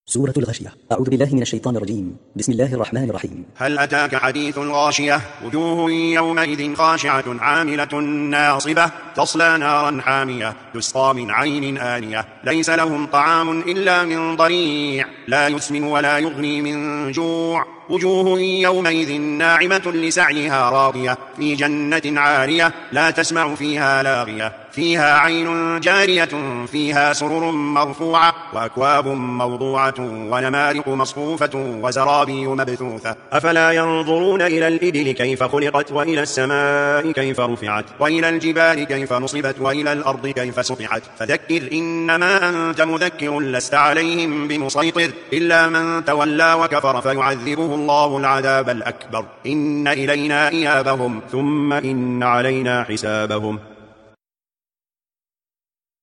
سورة الغاشية. أعوذ بالله من الشيطان الرجيم. بسم الله الرحمن الرحيم. هل أتاك حديث الغاشية وجوه يومئذ خاشعة عاملة ناصبة تصلى نارا حامية تسقى من عين آنية ليس لهم طعام إلا من ضريع لا يسمن ولا يغني من جوع وجوه يومئذ ناعمة لسعيها راضية في جنة عالية لا تسمع فيها لاغية فيها عين جارية فيها سرر مرفوعة وأكواب موضوعة ونمارق مصفوفة وزرابي مبثوثة أفلا ينظرون إلى الإبل كيف خلقت وإلى السماء كيف رفعت وإلى الجبال كيف نصبت وإلى الأرض كيف سطحت فذكر إنما أنت مذكر لست عليهم بمسيطر إلا من تولى وكفر فيعذبه الله العذاب الأكبر إن إلينا إيابهم ثم إن علينا حسابهم.